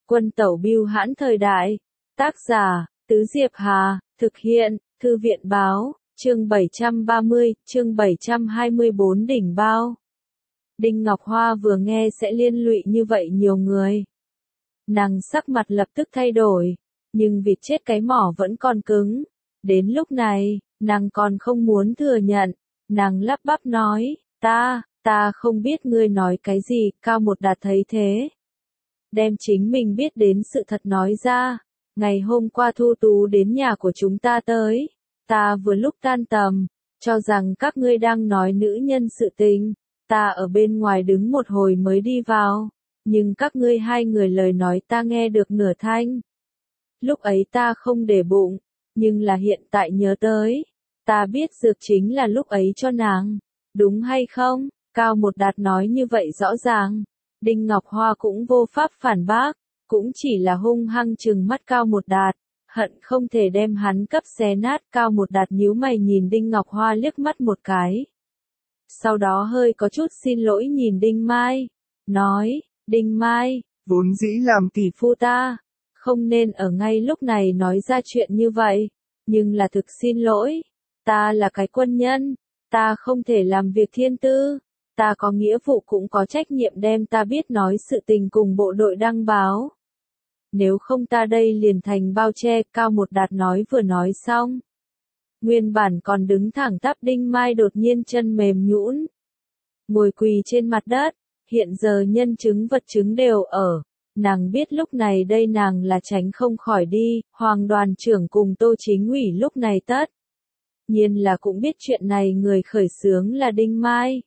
Quân tẩu bưu hãn thời đại. Tác giả, Tứ Diệp Hà, thực hiện, Thư viện báo, chương 730, chương 724 đỉnh bao. Đinh Ngọc Hoa vừa nghe sẽ liên lụy như vậy nhiều người. Nàng sắc mặt lập tức thay đổi, nhưng vịt chết cái mỏ vẫn còn cứng. Đến lúc này, nàng còn không muốn thừa nhận, nàng lắp bắp nói, ta không biết ngươi nói cái gì, Cao Một Đạt thấy thế. Đem chính mình biết đến sự thật nói ra, ngày hôm qua Thu Tú đến nhà của chúng ta tới, ta vừa lúc tan tầm, cho rằng các ngươi đang nói nữ nhân sự tình, ta ở bên ngoài đứng một hồi mới đi vào, nhưng các ngươi hai người lời nói ta nghe được nửa thanh. Lúc ấy ta không để bụng, nhưng là hiện tại nhớ tới, ta biết dược chính là lúc ấy cho nàng, đúng hay không? Cao Một Đạt nói như vậy rõ ràng, Đinh Ngọc Hoa cũng vô pháp phản bác, cũng chỉ là hung hăng trừng mắt Cao Một Đạt, hận không thể đem hắn cấp xé nát. Cao Một Đạt nhíu mày nhìn Đinh Ngọc Hoa liếc mắt một cái. Sau đó hơi có chút xin lỗi nhìn Đinh Mai, nói, Đinh Mai, vốn dĩ làm tỷ phu ta, không nên ở ngay lúc này nói ra chuyện như vậy, nhưng là thực xin lỗi, ta là cái quân nhân, ta không thể làm việc thiên tư, ta có nghĩa vụ cũng có trách nhiệm đem ta biết nói sự tình cùng bộ đội đăng báo. Nếu không ta đây liền thành bao che. Cao Một Đạt nói vừa nói xong. Nguyên bản còn đứng thẳng tắp Đinh Mai đột nhiên chân mềm nhũn, ngồi quỳ trên mặt đất, hiện giờ nhân chứng vật chứng đều ở. Nàng biết lúc này đây nàng là tránh không khỏi đi, Hoàng đoàn trưởng cùng Tô Chính ủy lúc này tất nhiên là cũng biết chuyện này người khởi xướng là Đinh Mai.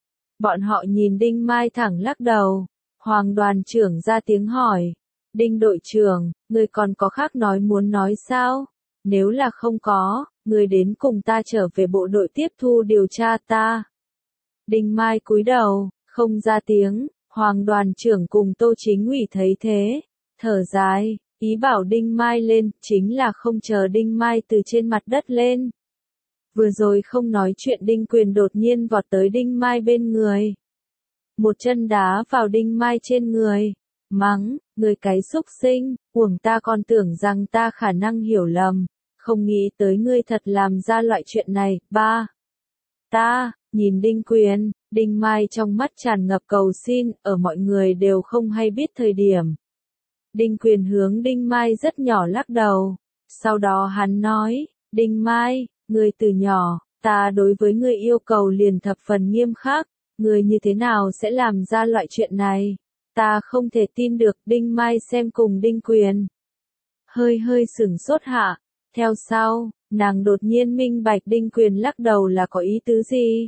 Bọn họ nhìn Đinh Mai thẳng lắc đầu, Hoàng đoàn trưởng ra tiếng hỏi, Đinh đội trưởng, người còn có khác nói muốn nói sao? Nếu là không có, người đến cùng ta trở về bộ đội tiếp thu điều tra ta. Đinh Mai cúi đầu, không ra tiếng. Hoàng đoàn trưởng cùng Tô Chính ủy thấy thế, thở dài, ý bảo Đinh Mai lên, chính là không chờ Đinh Mai từ trên mặt đất lên. Vừa rồi không nói chuyện Đinh Quyền đột nhiên vọt tới Đinh Mai bên người. Một chân đá vào Đinh Mai trên người, mắng, người cái xúc sinh, uổng ta còn tưởng rằng ta khả năng hiểu lầm, không nghĩ tới ngươi thật làm ra loại chuyện này. Ta, nhìn Đinh Quyền, Đinh Mai trong mắt tràn ngập cầu xin, ở mọi người đều không hay biết thời điểm. Đinh Quyền hướng Đinh Mai rất nhỏ lắc đầu, sau đó hắn nói, Đinh Mai, ngươi từ nhỏ, ta đối với ngươi yêu cầu liền thập phần nghiêm khắc, ngươi như thế nào sẽ làm ra loại chuyện này? Ta không thể tin được. Đinh Mai xem cùng Đinh Quyền, hơi sửng sốt hạ, theo sau, nàng đột nhiên minh bạch Đinh Quyền lắc đầu là có ý tứ gì.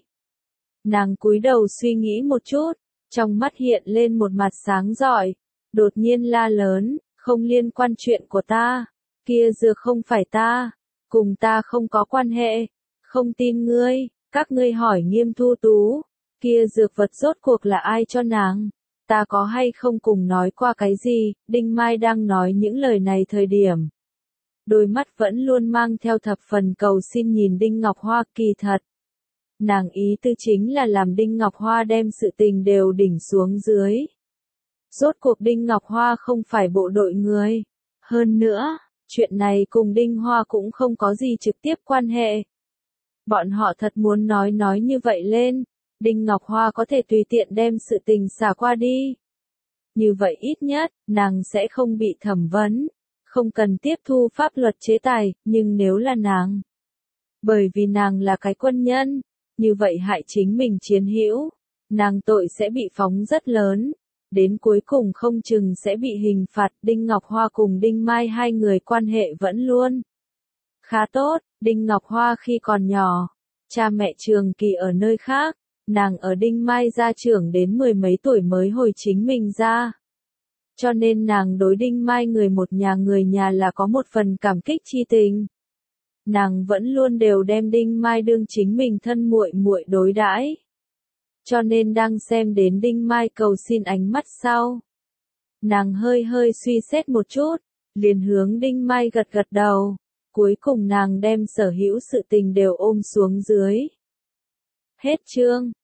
Nàng cúi đầu suy nghĩ một chút, trong mắt hiện lên một mặt sáng rọi, đột nhiên la lớn, không liên quan chuyện của ta, kia dược không phải ta, cùng ta không có quan hệ, không tin ngươi, các ngươi hỏi Nghiêm Thu Tú, kia dược vật rốt cuộc là ai cho nàng, ta có hay không cùng nói qua cái gì. Đinh Mai đang nói những lời này thời điểm, đôi mắt vẫn luôn mang theo thập phần cầu xin nhìn Đinh Ngọc Hoa. Kỳ thật, nàng ý tư chính là làm Đinh Ngọc Hoa đem sự tình đều đỉnh xuống dưới. Rốt cuộc Đinh Ngọc Hoa không phải bộ đội người. Hơn nữa, chuyện này cùng Đinh Hoa cũng không có gì trực tiếp quan hệ. Bọn họ thật muốn nói như vậy lên, Đinh Ngọc Hoa có thể tùy tiện đem sự tình xả qua đi. Như vậy ít nhất, nàng sẽ không bị thẩm vấn, không cần tiếp thu pháp luật chế tài, nhưng nếu là nàng, bởi vì nàng là cái quân nhân, như vậy hại chính mình chiến hữu, nàng tội sẽ bị phóng rất lớn, đến cuối cùng không chừng sẽ bị hình phạt. Đinh Ngọc Hoa cùng Đinh Mai hai người quan hệ vẫn luôn khá tốt. Đinh Ngọc Hoa khi còn nhỏ, cha mẹ trường kỳ ở nơi khác, nàng ở Đinh Mai gia trưởng đến 10 mấy tuổi mới hồi chính mình ra. Cho nên nàng đối Đinh Mai người nhà là có một phần cảm kích chi tình. Nàng vẫn luôn đều đem Đinh Mai đương chính mình thân muội muội đối đãi. Cho nên đang xem đến Đinh Mai cầu xin ánh mắt sau, nàng hơi suy xét một chút, liền hướng Đinh Mai gật đầu, cuối cùng nàng đem sở hữu sự tình đều ôm xuống dưới. Hết chương.